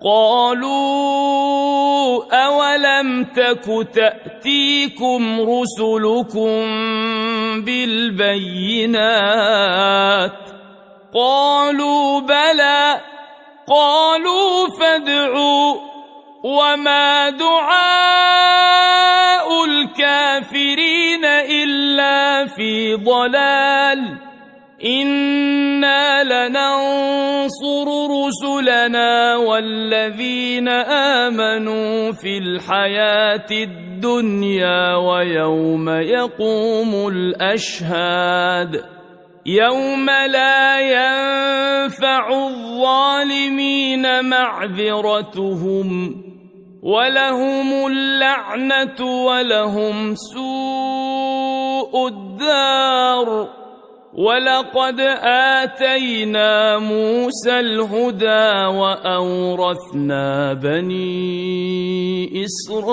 قالوا أولم تك تأتيكم رسلكم بالبينات قالوا بلى قالوا فادعوا وما دعاء الكافرين إلا في ضلال إنا لننصر رسلنا والذين آمنوا في الحياة الدنيا ويوم يقوم الأشهاد يوم لا ينفع الظالمين معذرتهم ولهم اللعنة ولهم سوء الدار ولقد آتينا موسى الهدى وأورثنا بني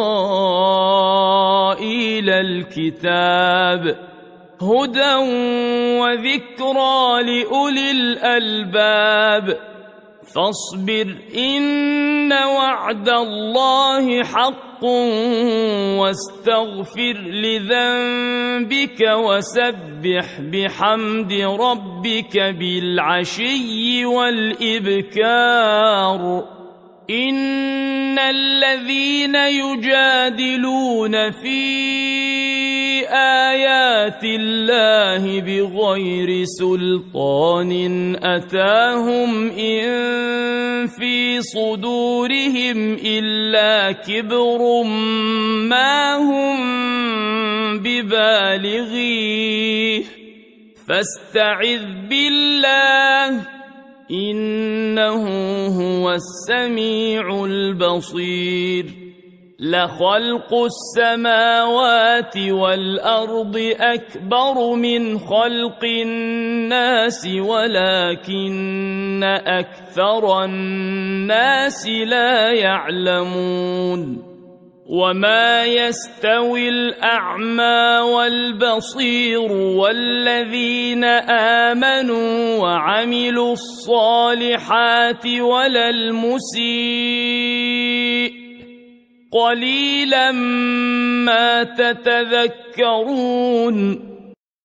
إسرائيل الكتاب هدى وذكرى لأولي الألباب فاصبر إن وعد الله حق واستغفر لذنبك وسبح بحمد ربك بالعشي والإبكار إن الذين يجادلون في آيات الله بغير سلطان أتاهم إن في صدورهم إلا كبر ما هم ببالغيه فاستعذ بالله إنه هو السميع البصير لخلق السماوات والأرض أكبر من خلق الناس ولكن أكثر الناس لا يعلمون وما يستوي الأعمى والبصير والذين آمنوا وعملوا الصالحات ولا المسيء قليلا ما تتذكرون